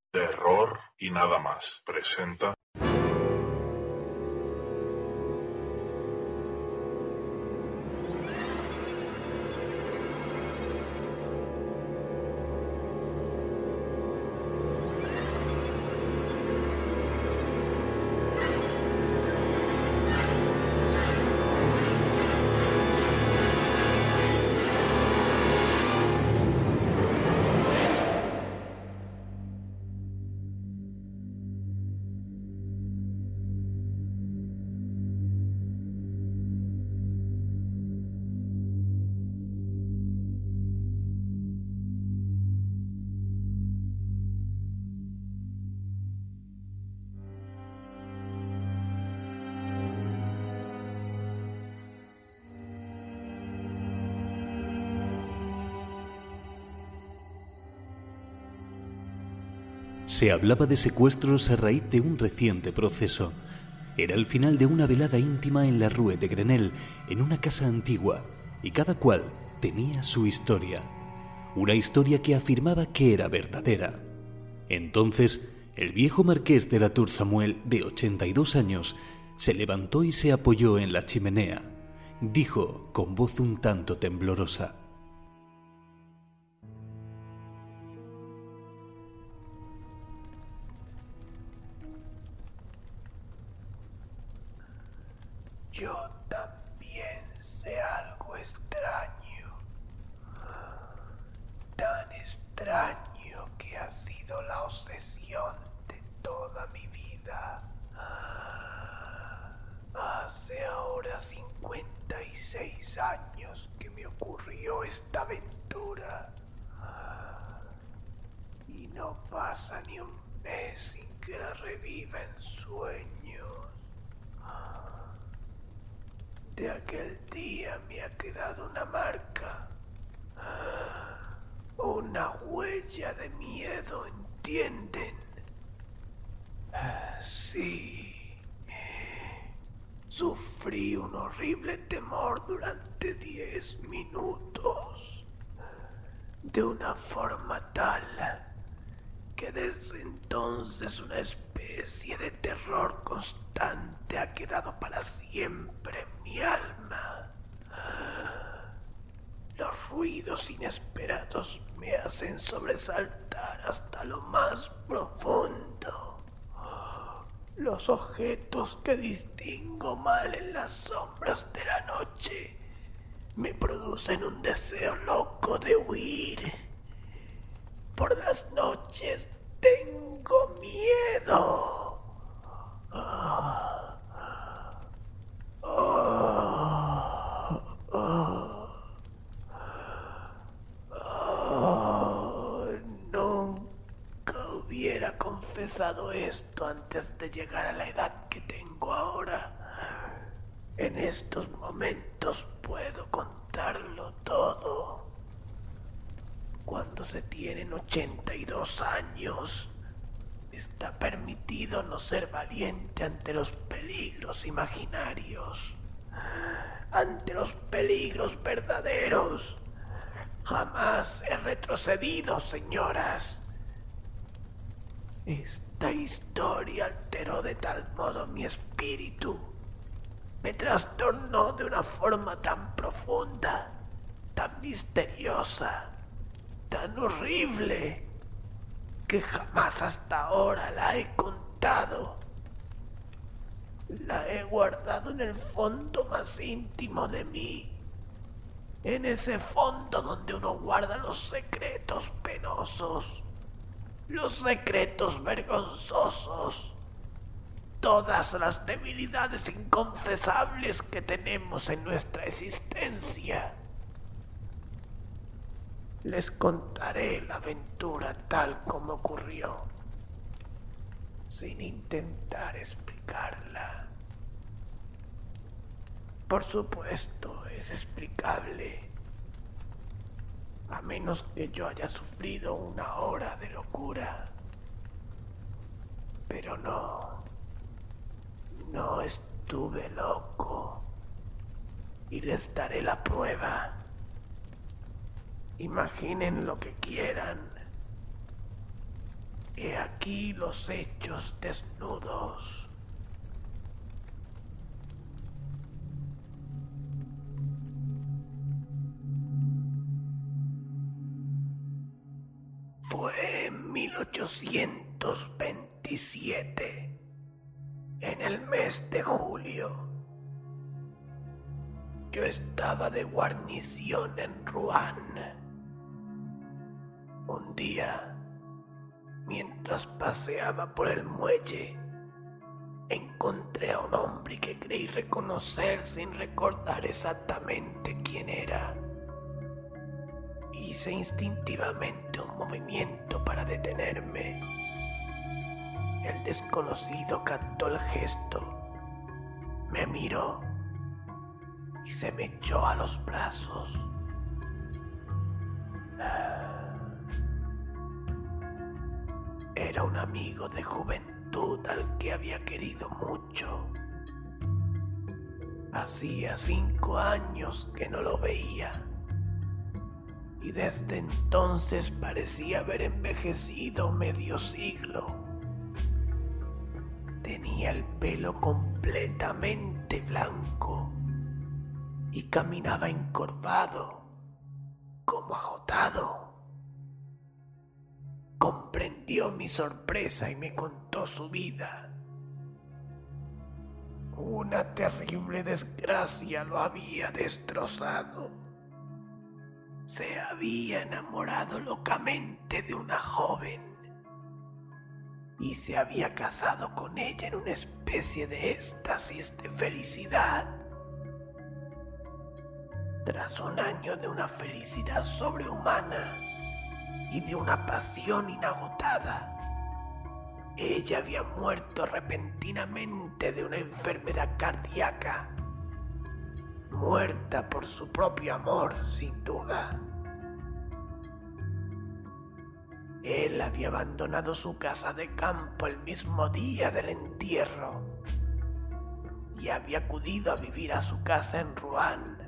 Terror y nada más presenta. Se hablaba de secuestros a raíz de un reciente proceso. Era el final de una velada íntima en la Rue de Grenelle, en una casa antigua, y cada cual tenía su historia. Una historia que afirmaba que era verdadera. Entonces, el viejo marqués de la Tour Samuel, de 82 años, se levantó y se apoyó en la chimenea. Dijo con voz un tanto temblorosa: Yo también sé algo extraño, tan extraño que ha sido la obsesión de toda mi vida. Hace ahora 56 años que me ocurrió esta aventura y no pasa ni un mes sin que la reviva en sueños. De aquel día me ha quedado una marca, una huella de miedo, ¿entienden? Sí, sufrí un horrible temor durante 10 minutos, de una forma tal que desde entonces una especie de terror constante ha quedado para siempre en mi alma. Los ruidos inesperados me hacen sobresaltar hasta lo más profundo. Los objetos que distingo mal en las sombras de la noche me producen un deseo loco de huir. Por las noches tengo miedo. Nunca hubiera confesado esto antes de llegar a la edad que tengo ahora. En estos momentos puedo contarlo todo. Cuando se tienen 82 años, está permitido no ser valiente ante los peligros imaginarios, ante los peligros verdaderos. Jamás he retrocedido, señoras. Esta historia alteró de tal modo mi espíritu, me trastornó de una forma tan profunda, tan misteriosa, tan horrible, que jamás hasta ahora la he contado. La he guardado en el fondo más íntimo de mí, en ese fondo donde uno guarda los secretos penosos, los secretos vergonzosos, todas las debilidades inconfesables que tenemos en nuestra existencia. Les contaré la aventura tal como ocurrió, sin intentar explicarla. Por supuesto, es explicable, a menos que yo haya sufrido una hora de locura. Pero no estuve loco, y les daré la prueba. Imaginen lo que quieran. He aquí los hechos desnudos. Fue en 1827, en el mes de julio. Yo estaba de guarnición en Rouen. Un día, mientras paseaba por el muelle, encontré a un hombre que creí reconocer sin recordar exactamente quién era. Hice instintivamente un movimiento para detenerme. El desconocido captó el gesto, me miró y se me echó a los brazos. Era un amigo de juventud al que había querido mucho. Hacía 5 años que no lo veía, y desde entonces parecía haber envejecido medio siglo. Tenía el pelo completamente blanco y caminaba encorvado, como agotado. Comprendió mi sorpresa y me contó su vida. Una terrible desgracia lo había destrozado. Se había enamorado locamente de una joven y se había casado con ella en una especie de éxtasis de felicidad. Tras un año de una felicidad sobrehumana y de una pasión inagotada, ella había muerto repentinamente de una enfermedad cardíaca. Muerta por su propio amor, sin duda. Él había abandonado su casa de campo el mismo día del entierro y había acudido a vivir a su casa en Rouen.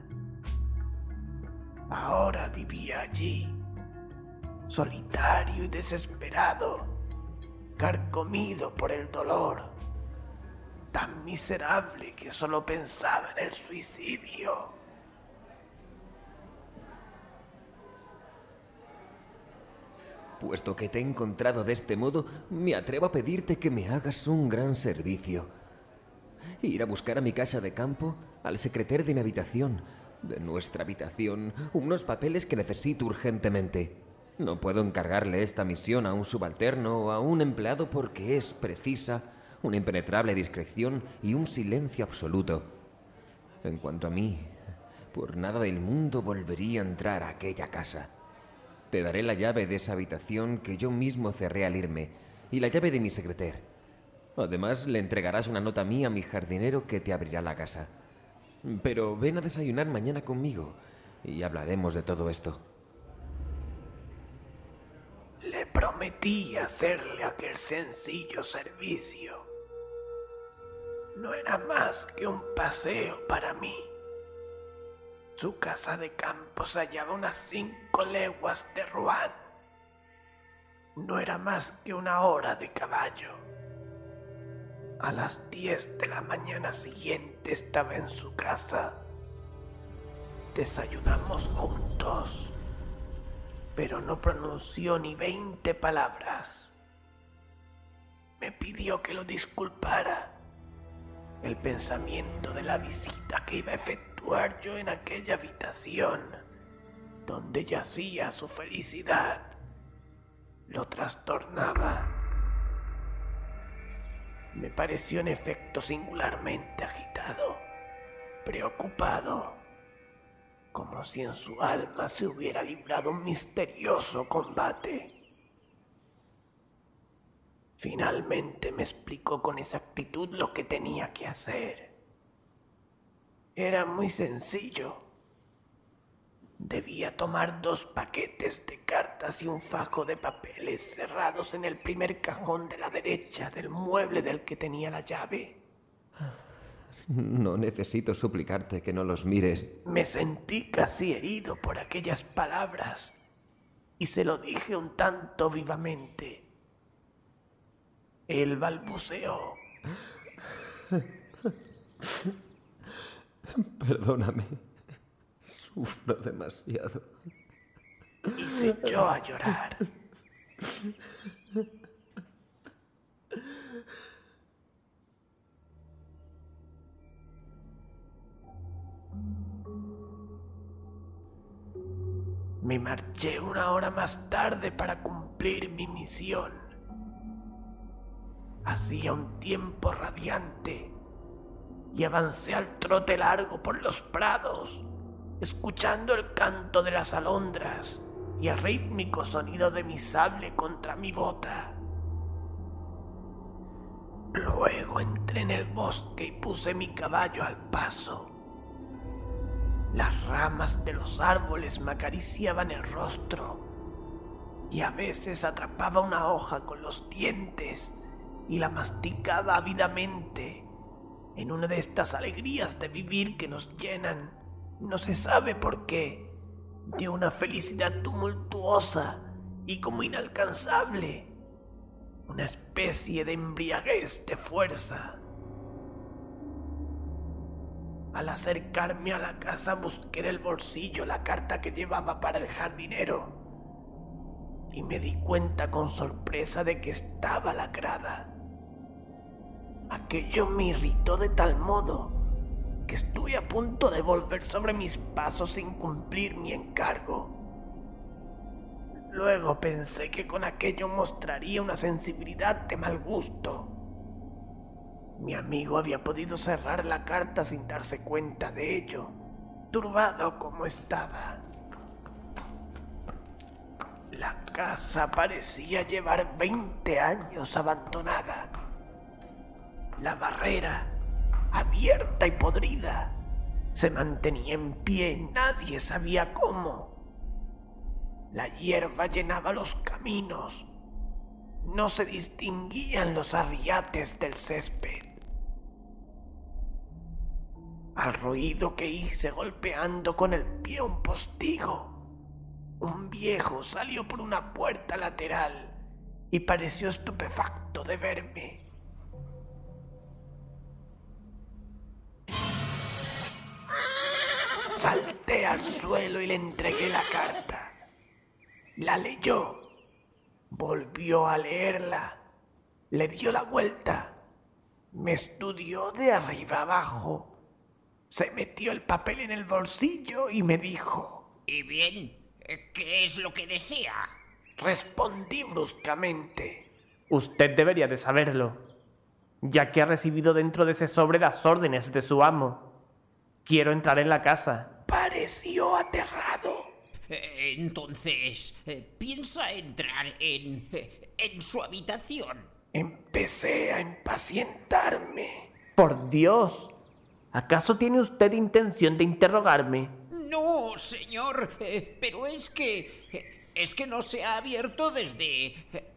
Ahora vivía allí, solitario y desesperado, carcomido por el dolor, tan miserable que solo pensaba en el suicidio. Puesto que te he encontrado de este modo, me atrevo a pedirte que me hagas un gran servicio. Ir a buscar a mi casa de campo, al secretario de mi habitación, de nuestra habitación, unos papeles que necesito urgentemente. No puedo encargarle esta misión a un subalterno o a un empleado porque es precisa una impenetrable discreción y un silencio absoluto. En cuanto a mí, por nada del mundo volvería a entrar a aquella casa. Te daré la llave de esa habitación que yo mismo cerré al irme y la llave de mi secretario. Además, le entregarás una nota mía a mi jardinero que te abrirá la casa. Pero ven a desayunar mañana conmigo y hablaremos de todo esto. Le prometí hacerle aquel sencillo servicio. No era más que un paseo para mí. Su casa de campo se hallaba a unas 5 leguas de Rouen. No era más que 1 hora de caballo. A las 10 de la mañana siguiente estaba en su casa. Desayunamos juntos, pero no pronunció ni 20 palabras. Me pidió que lo disculpara. El pensamiento de la visita que iba a efectuar yo en aquella habitación, donde yacía su felicidad, lo trastornaba. Me pareció en efecto singularmente agitado, preocupado, como si en su alma se hubiera librado un misterioso combate. Finalmente me explicó con exactitud lo que tenía que hacer. Era muy sencillo. Debía tomar 2 paquetes de cartas y un fajo de papeles cerrados en el primer cajón de la derecha del mueble del que tenía la llave. No necesito suplicarte que no los mires. Me sentí casi herido por aquellas palabras y se lo dije un tanto vivamente. Él balbuceó. Perdóname. Sufro demasiado. Y se echó a llorar. Me marché 1 hora más tarde para cumplir mi misión. Hacía un tiempo radiante y avancé al trote largo por los prados, escuchando el canto de las alondras y el rítmico sonido de mi sable contra mi bota. Luego entré en el bosque y puse mi caballo al paso. Las ramas de los árboles me acariciaban el rostro y a veces atrapaba una hoja con los dientes y la masticaba ávidamente en una de estas alegrías de vivir que nos llenan, no se sabe por qué, de una felicidad tumultuosa y como inalcanzable, una especie de embriaguez de fuerza. Al acercarme a la casa busqué en el bolsillo la carta que llevaba para el jardinero y me di cuenta con sorpresa de que estaba lacrada. Aquello me irritó de tal modo que estuve a punto de volver sobre mis pasos sin cumplir mi encargo. Luego pensé que con aquello mostraría una sensibilidad de mal gusto. Mi amigo había podido cerrar la carta sin darse cuenta de ello, turbado como estaba. La casa parecía llevar 20 años abandonada. La barrera, abierta y podrida, se mantenía en pie, nadie sabía cómo. La hierba llenaba los caminos. No se distinguían los arriates del césped. Al ruido que hice golpeando con el pie un postigo, un viejo salió por una puerta lateral y pareció estupefacto de verme. Salté al suelo y le entregué la carta. La leyó, volvió a leerla, le dio la vuelta, me estudió de arriba abajo. Se metió el papel en el bolsillo y me dijo: ¿Y bien? ¿Qué es lo que desea? Respondí bruscamente: Usted debería de saberlo, ya que ha recibido dentro de ese sobre las órdenes de su amo. Quiero entrar en la casa. Pareció aterrado. Entonces, ¿piensa entrar en su habitación? Empecé a impacientarme. Por Dios, ¿acaso tiene usted intención de interrogarme? No, señor, pero es que no se ha abierto desde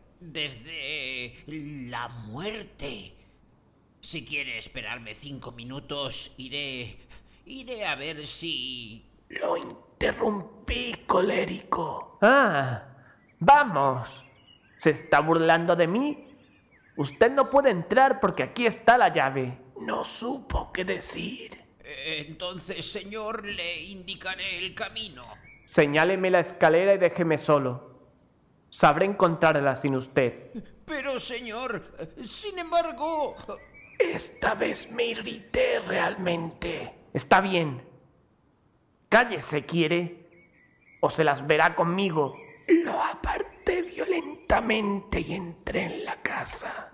la muerte. Si quiere esperarme 5 minutos, iré a ver si... Lo interrumpí colérico. Vamos. ¿Se está burlando de mí? Usted no puede entrar porque aquí está la llave. No supo qué decir. Entonces, señor, le indicaré el camino. Señáleme la escalera y déjeme solo. Sabré encontrarla sin usted. Pero, señor, sin embargo... Esta vez me irrité realmente. Está bien. Cállese, ¿quiere? O se las verá conmigo. Lo aparté violentamente y entré en la casa.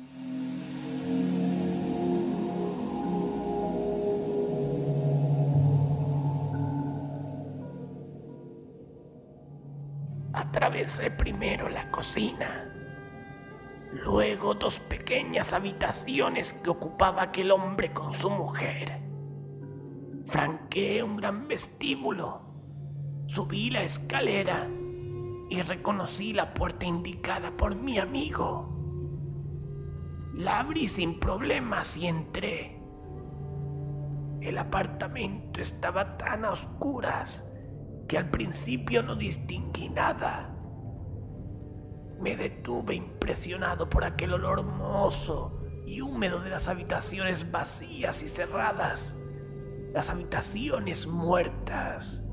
Atravesé primero la cocina, luego 2 pequeñas habitaciones que ocupaba aquel hombre con su mujer. Franqueé un gran vestíbulo, subí la escalera y reconocí la puerta indicada por mi amigo. La abrí sin problemas y entré. El apartamento estaba tan a oscuras que al principio no distinguí nada. Me detuve impresionado por aquel olor mohoso y húmedo de las habitaciones vacías y cerradas. Las habitaciones muertas.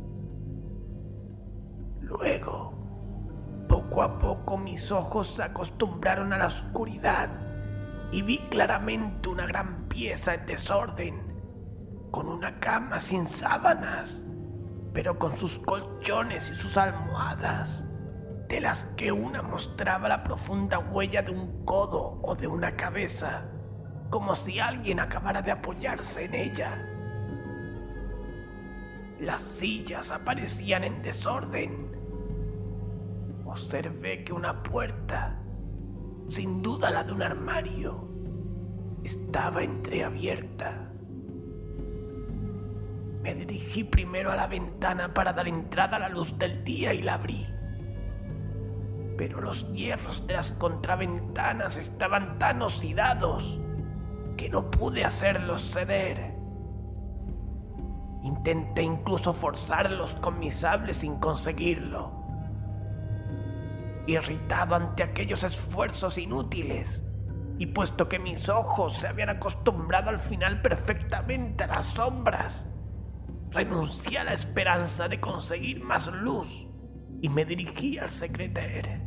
Luego, poco a poco mis ojos se acostumbraron a la oscuridad y vi claramente una gran pieza en desorden, con una cama sin sábanas, pero con sus colchones y sus almohadas, de las que una mostraba la profunda huella de un codo o de una cabeza, como si alguien acabara de apoyarse en ella. Las sillas aparecían en desorden. Observé que una puerta, sin duda la de un armario, estaba entreabierta. Me dirigí primero a la ventana para dar entrada a la luz del día y la abrí. Pero los hierros de las contraventanas estaban tan oxidados que no pude hacerlos ceder. Intenté incluso forzarlos con mi sable sin conseguirlo. Irritado ante aquellos esfuerzos inútiles, y puesto que mis ojos se habían acostumbrado al final perfectamente a las sombras, renuncié a la esperanza de conseguir más luz y me dirigí al secreter.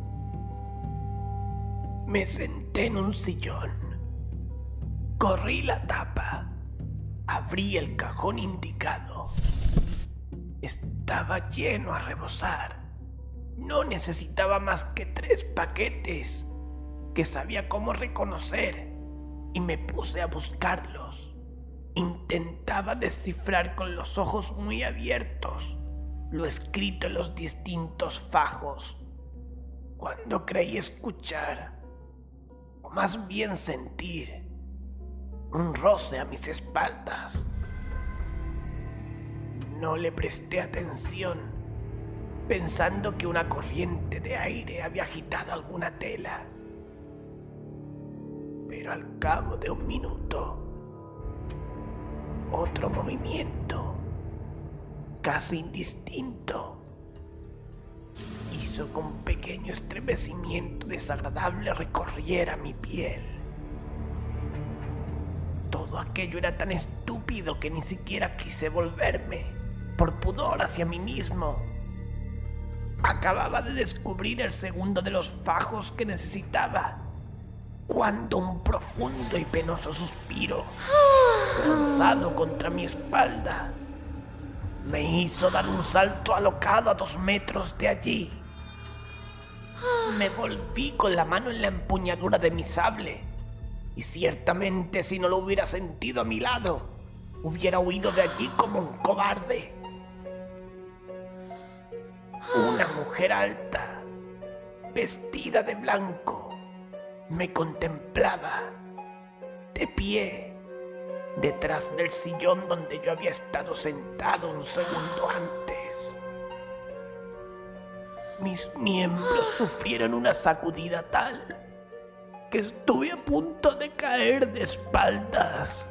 Me senté en un sillón, corrí la tapa, abrí el cajón indicado. Estaba lleno a rebosar. No necesitaba más que 3 paquetes que sabía cómo reconocer y me puse a buscarlos. Intentaba descifrar con los ojos muy abiertos lo escrito en los distintos fajos, cuando creí escuchar, o más bien sentir, un roce a mis espaldas. No le presté atención, pensando que una corriente de aire había agitado alguna tela. Pero al cabo de un minuto, otro movimiento, casi indistinto, hizo que un pequeño estremecimiento desagradable recorriera mi piel. Todo aquello era tan estúpido que ni siquiera quise volverme, por pudor hacia mí mismo. Acababa de descubrir el segundo de los fajos que necesitaba, cuando un profundo y penoso suspiro, lanzado contra mi espalda, me hizo dar un salto alocado a 2 metros de allí. Me volví con la mano en la empuñadura de mi sable, y ciertamente si no lo hubiera sentido a mi lado, hubiera huido de allí como un cobarde. Una mujer alta, vestida de blanco, me contemplaba, de pie, detrás del sillón donde yo había estado sentado un segundo antes. Mis miembros sufrieron una sacudida tal que estuve a punto de caer de espaldas.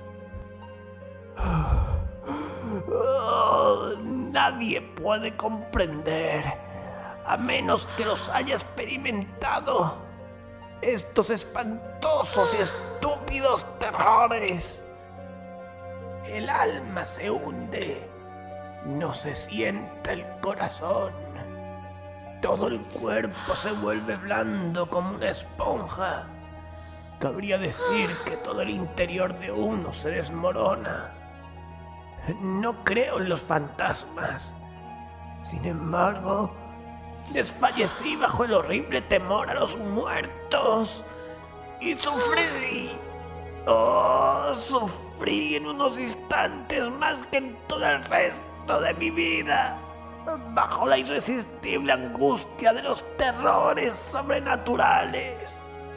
Nadie puede comprender, a menos que los haya experimentado, estos espantosos y estúpidos terrores. El alma se hunde, no se sienta el corazón. Todo el cuerpo se vuelve blando como una esponja. Cabría decir que todo el interior de uno se desmorona. No creo en los fantasmas. Sin embargo, desfallecí bajo el horrible temor a los muertos. Y sufrí. Oh, sufrí en unos instantes más que en todo el resto de mi vida, bajo la irresistible angustia de los terrores sobrenaturales.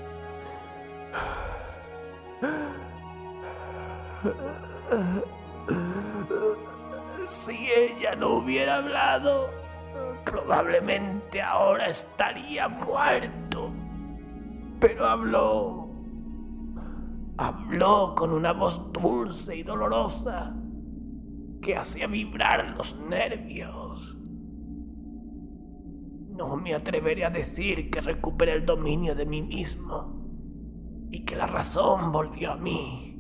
Si ella no hubiera hablado, probablemente ahora estaría muerto. Pero habló con una voz dulce y dolorosa que hacía vibrar los nervios. no me atreveré a decir que recuperé el dominio de mí mismo y que la razón volvió a mí.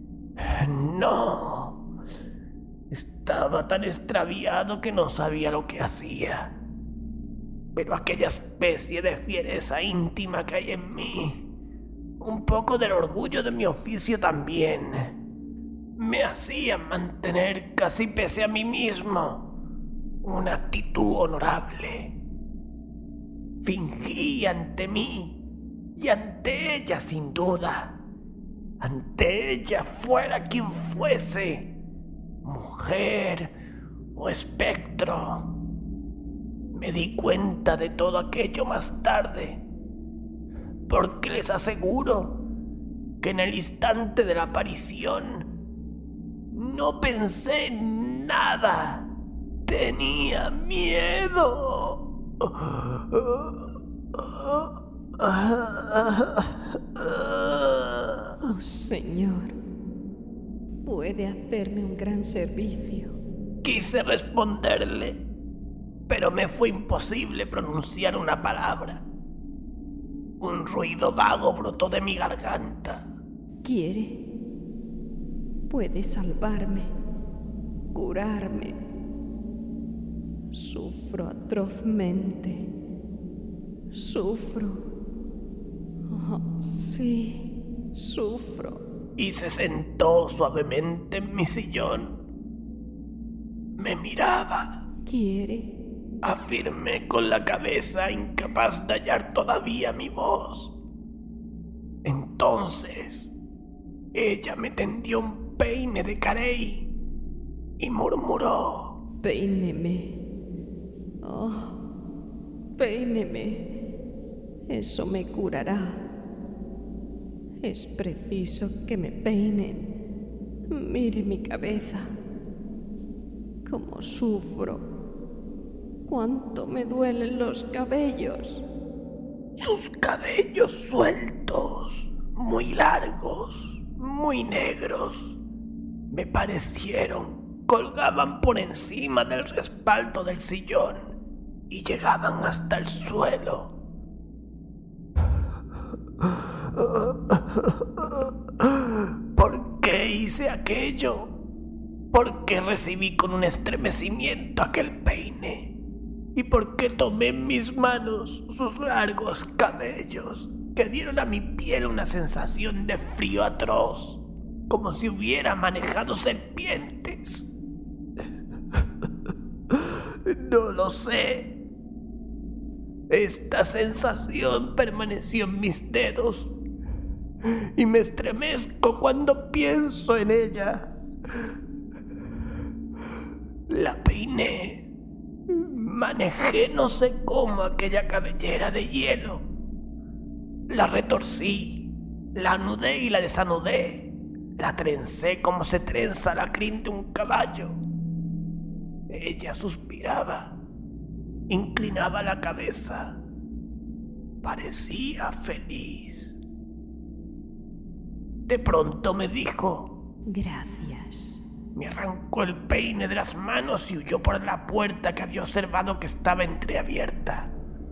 No. Estaba tan extraviado que no sabía lo que hacía. Pero aquella especie de fiereza íntima que hay en mí, un poco del orgullo de mi oficio también, me hacía mantener, casi pese a mí mismo, una actitud honorable. Fingí ante mí y ante ella sin duda, ante ella fuera quien fuese, mujer o espectro. Me di cuenta de todo aquello más tarde, porque les aseguro que en el instante de la aparición no pensé en nada. Tenía miedo. Oh, Señor, puede hacerme un gran servicio. Quise responderle, pero me fue imposible pronunciar una palabra. Un ruido vago brotó de mi garganta. ¿Quiere? Puede salvarme, curarme. Sufro atrozmente. Sufro. Oh, sí, sufro. Y se sentó suavemente en mi sillón. Me miraba. ¿Quiere? Afirmé con la cabeza, incapaz de hallar todavía mi voz. Entonces, ella me tendió un peine de carey y murmuró: Peíneme. Oh, peíneme. Eso me curará. Es preciso que me peinen. Mire mi cabeza. Cómo sufro. Cuánto me duelen los cabellos. Sus cabellos sueltos, muy largos, muy negros, me parecieron, colgaban por encima del respaldo del sillón y llegaban hasta el suelo. ¿Por qué hice aquello? ¿Por qué recibí con un estremecimiento aquel peine? ¿Y por qué tomé en mis manos sus largos cabellos que dieron a mi piel una sensación de frío atroz, como si hubiera manejado serpientes? No lo sé. Esta sensación permaneció en mis dedos y me estremezco cuando pienso en ella. La peiné. Manejé no sé cómo aquella cabellera de hielo. La retorcí, la anudé y la desanudé. La trencé como se trenza la crin de un caballo. Ella suspiraba, inclinaba la cabeza. Parecía feliz. De pronto me dijo: Gracias. Me arrancó el peine de las manos y huyó por la puerta que había observado que estaba entreabierta.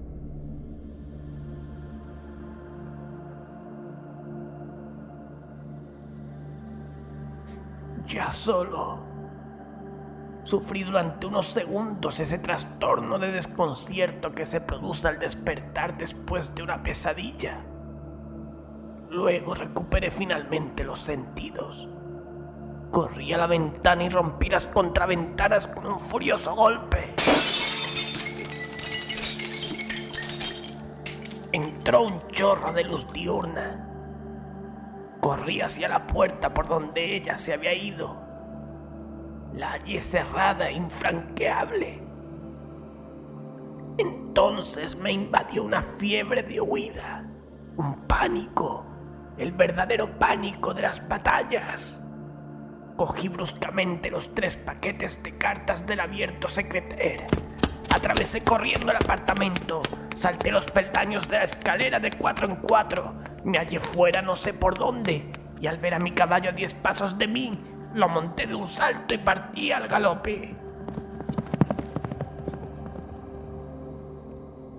Ya solo. Sufrí durante unos segundos ese trastorno de desconcierto que se produce al despertar después de una pesadilla. Luego recuperé finalmente los sentidos. Corrí a la ventana y rompí las contraventanas con un furioso golpe. Entró un chorro de luz diurna. Corrí hacia la puerta por donde ella se había ido. La hallé cerrada e infranqueable. Entonces me invadió una fiebre de huida, un pánico, el verdadero pánico de las batallas. Cogí bruscamente los 3 paquetes de cartas del abierto secretaire. Atravesé corriendo el apartamento, salté los peldaños de la escalera de 4 en 4, me hallé fuera no sé por dónde, y al ver a mi caballo a 10 pasos de mí, lo monté de un salto y partí al galope.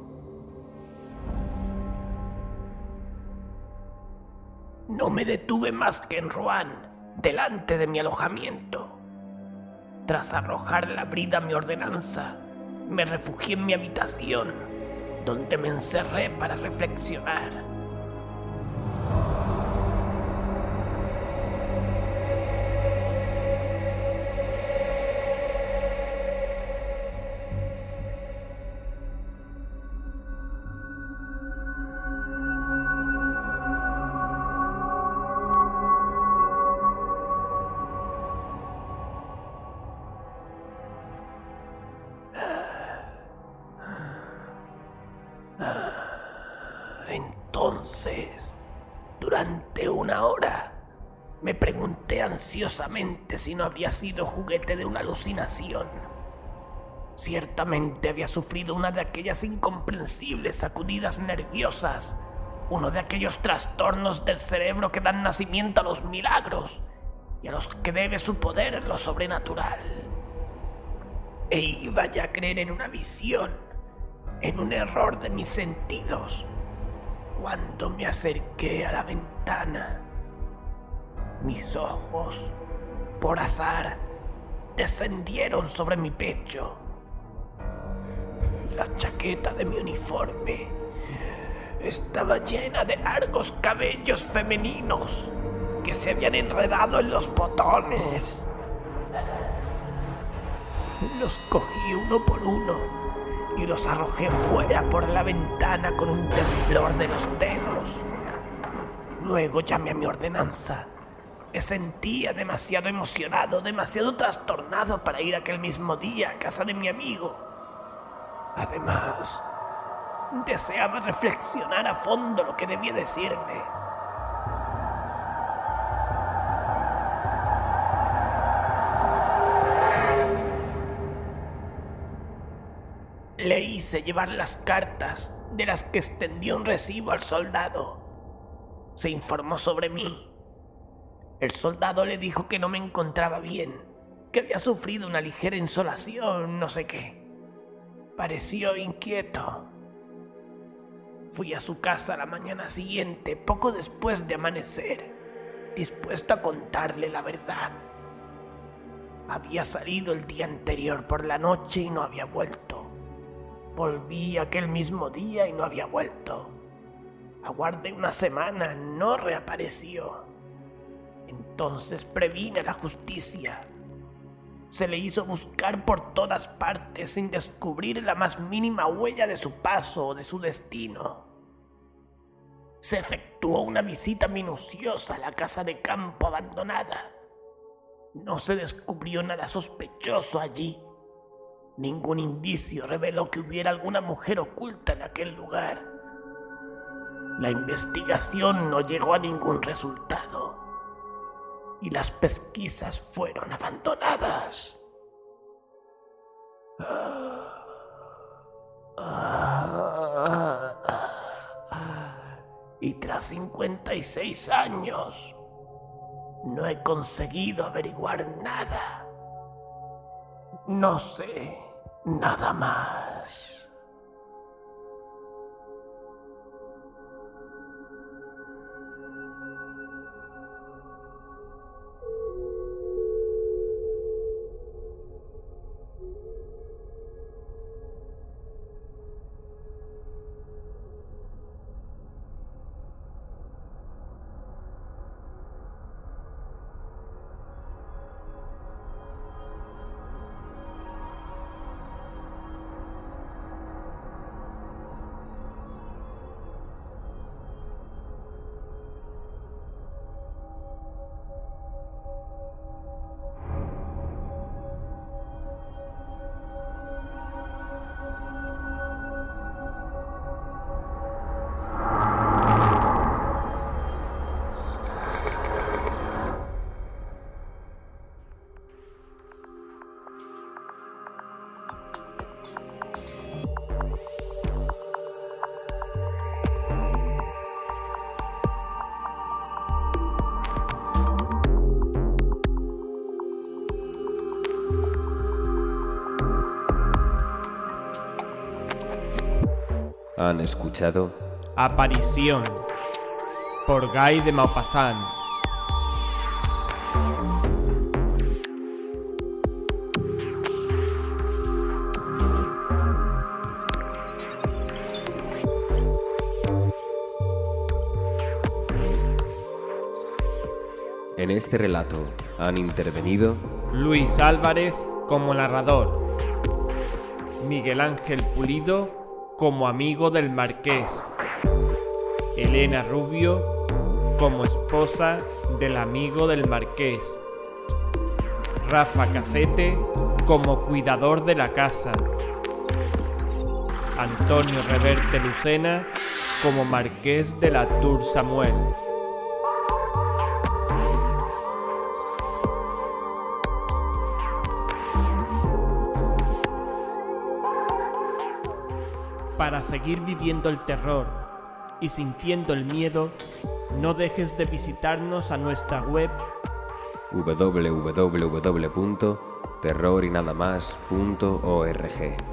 No me detuve más que en Rouen, delante de mi alojamiento. Tras arrojar la brida a mi ordenanza, me refugié en mi habitación, donde me encerré para reflexionar. Entonces, durante una hora, me pregunté ansiosamente si no habría sido juguete de una alucinación. Ciertamente había sufrido una de aquellas incomprensibles sacudidas nerviosas, uno de aquellos trastornos del cerebro que dan nacimiento a los milagros y a los que debe su poder en lo sobrenatural. E iba ya a creer en una visión, en un error de mis sentidos, cuando me acerqué a la ventana. Mis ojos, por azar, descendieron sobre mi pecho. La chaqueta de mi uniforme estaba llena de largos cabellos femeninos que se habían enredado en los botones. Los cogí uno por uno y los arrojé fuera por la ventana con un temblor de los dedos. Luego llamé a mi ordenanza. Me sentía demasiado emocionado, demasiado trastornado para ir aquel mismo día a casa de mi amigo. Además, deseaba reflexionar a fondo lo que debía decirme. Le hice llevar las cartas de las que extendió un recibo al soldado. Se informó sobre mí. El soldado le dijo que no me encontraba bien, que había sufrido una ligera insolación, no sé qué. Pareció inquieto. Fui a su casa la mañana siguiente, poco después de amanecer, dispuesto a contarle la verdad. Había salido el día anterior por la noche y no había vuelto. Volví aquel mismo día y no había vuelto. Aguardé una semana, no reapareció. Entonces previne a la justicia. Se le hizo buscar por todas partes sin descubrir la más mínima huella de su paso o de su destino. Se efectuó una visita minuciosa a la casa de campo abandonada. No se descubrió nada sospechoso allí. Ningún indicio reveló que hubiera alguna mujer oculta en aquel lugar. La investigación no llegó a ningún resultado y las pesquisas fueron abandonadas. Y tras 56 años, no he conseguido averiguar nada. No sé nada más. Han escuchado Aparición por Guy de Maupassant. En este relato han intervenido Luis Álvarez como narrador, Miguel Ángel Pulido como amigo del marqués, Elena Rubio como esposa del amigo del marqués, Rafa Casete como cuidador de la casa, Antonio Reverte Lucena como marqués de la Tour Samuel. Para seguir viviendo el terror y sintiendo el miedo, no dejes de visitarnos a nuestra web www.terrorinadamas.org.